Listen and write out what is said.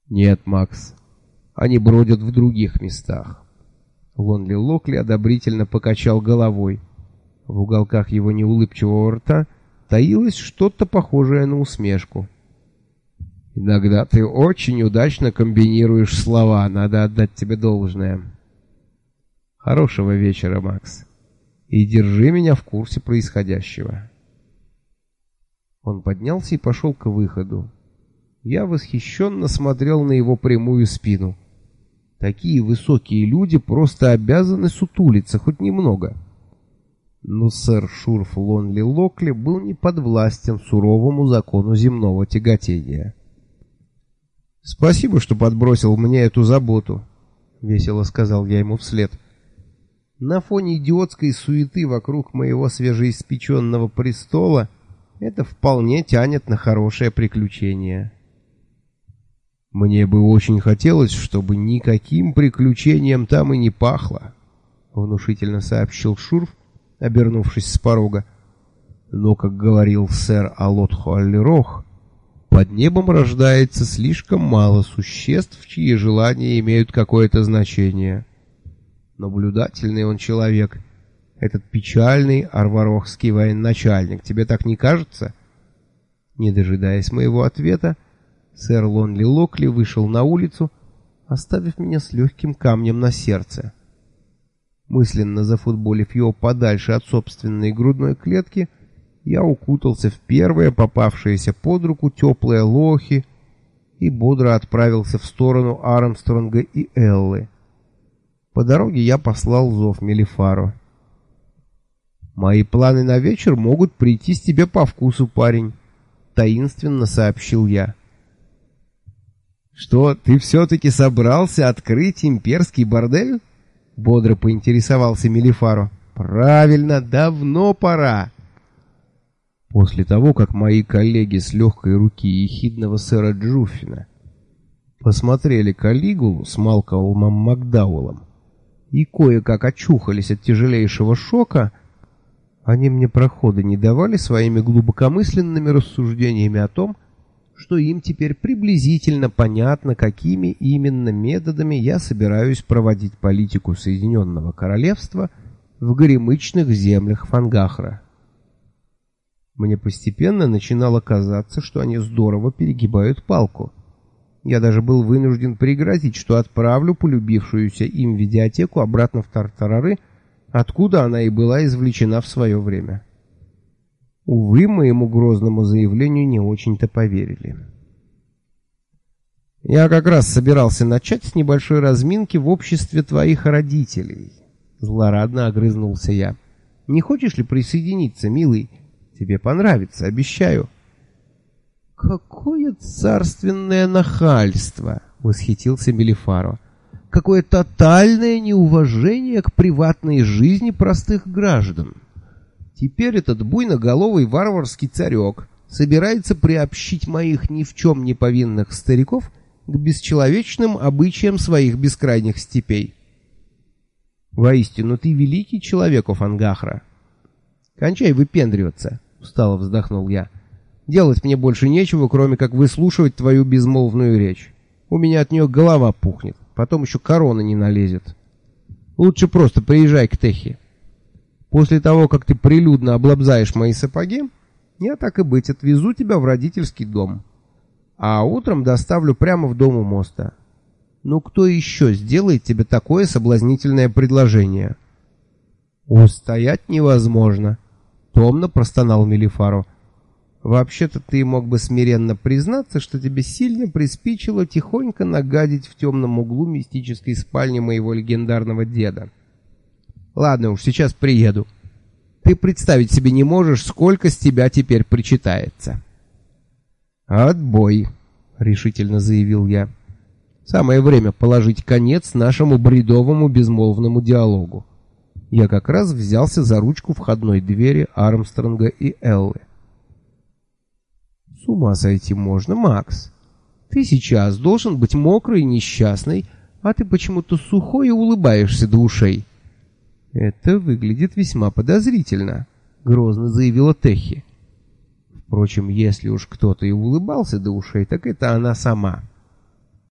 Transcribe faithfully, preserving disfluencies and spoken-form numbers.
Нет, Макс, они бродят в других местах. Лонли Локли одобрительно покачал головой. В уголках его неулыбчивого рта таилось что-то похожее на усмешку. Иногда ты очень удачно комбинируешь слова, надо отдать тебе должное. Хорошего вечера, Макс. И держи меня в курсе происходящего. Он поднялся и пошел к выходу. Я восхищенно смотрел на его прямую спину. Такие высокие люди просто обязаны сутулиться хоть немного. Но сэр Шурф Лонли Локли был не подвластен суровому закону земного тяготения. «Спасибо, что подбросил мне эту заботу», — весело сказал я ему вслед. «На фоне идиотской суеты вокруг моего свежеиспеченного престола это вполне тянет на хорошее приключение». «Мне бы очень хотелось, чтобы никаким приключением там и не пахло», — внушительно сообщил Шурф, обернувшись с порога. «Но, как говорил сэр Алот Хуаллерох, под небом рождается слишком мало существ, чьи желания имеют какое-то значение. Наблюдательный он человек, этот печальный арварохский военачальник, тебе так не кажется?» Не дожидаясь моего ответа, сэр Лонли Локли вышел на улицу, оставив меня с легким камнем на сердце. Мысленно зафутболив его подальше от собственной грудной клетки, я укутался в первое попавшееся под руку теплое лохи и бодро отправился в сторону Армстронга и Эллы. По дороге я послал зов Мелифару. «Мои планы на вечер могут прийтись тебе по вкусу, парень», — таинственно сообщил я. «Что, ты все-таки собрался открыть имперский бордель?» — бодро поинтересовался Мелифаро. «Правильно, давно пора». После того, как мои коллеги с легкой руки ехидного сэра Джуффина посмотрели Калигулу с Малкольмом Макдауэллом и кое-как очухались от тяжелейшего шока, они мне прохода не давали своими глубокомысленными рассуждениями о том, что им теперь приблизительно понятно, какими именно методами я собираюсь проводить политику Соединенного Королевства в горемычных землях Фангахра. Мне постепенно начинало казаться, что они здорово перегибают палку. Я даже был вынужден пригрозить, что отправлю полюбившуюся им видеотеку обратно в Тартарары, откуда она и была извлечена в свое время. Увы, моему грозному заявлению не очень-то поверили. «Я как раз собирался начать с небольшой разминки в обществе твоих родителей», — злорадно огрызнулся я. «Не хочешь ли присоединиться, милый? Тебе понравится, обещаю». «Какое царственное нахальство!» — восхитился Мелифаро. «Какое тотальное неуважение к приватной жизни простых граждан! Теперь этот буйноголовый варварский царек собирается приобщить моих ни в чем не повинных стариков к бесчеловечным обычаям своих бескрайних степей. Воистину, ты великий человек, о Фангахра!» «Кончай выпендриваться!» — устало вздохнул я. «Делать мне больше нечего, кроме как выслушивать твою безмолвную речь. У меня от нее голова пухнет, потом еще корона не налезет. Лучше просто приезжай к Техи. После того, как ты прилюдно облобзаешь мои сапоги, я, так и быть, отвезу тебя в родительский дом. А утром доставлю прямо в дом у моста. Ну кто еще сделает тебе такое соблазнительное предложение?» «Устоять невозможно», — томно простонал Мелифаро. «Вообще-то ты мог бы смиренно признаться, что тебе сильно приспичило тихонько нагадить в темном углу мистической спальни моего легендарного деда. Ладно уж, сейчас приеду. Ты представить себе не можешь, сколько с тебя теперь причитается». «Отбой», — решительно заявил я. «Самое время положить конец нашему бредовому безмолвному диалогу. Я как раз взялся за ручку входной двери Армстронга и Эллы». «С ума сойти можно, Макс. Ты сейчас должен быть мокрый и несчастный, а ты почему-то сухой и улыбаешься до ушей». «Это выглядит весьма подозрительно», — грозно заявила Техи. Впрочем, если уж кто-то и улыбался до ушей, так это она сама.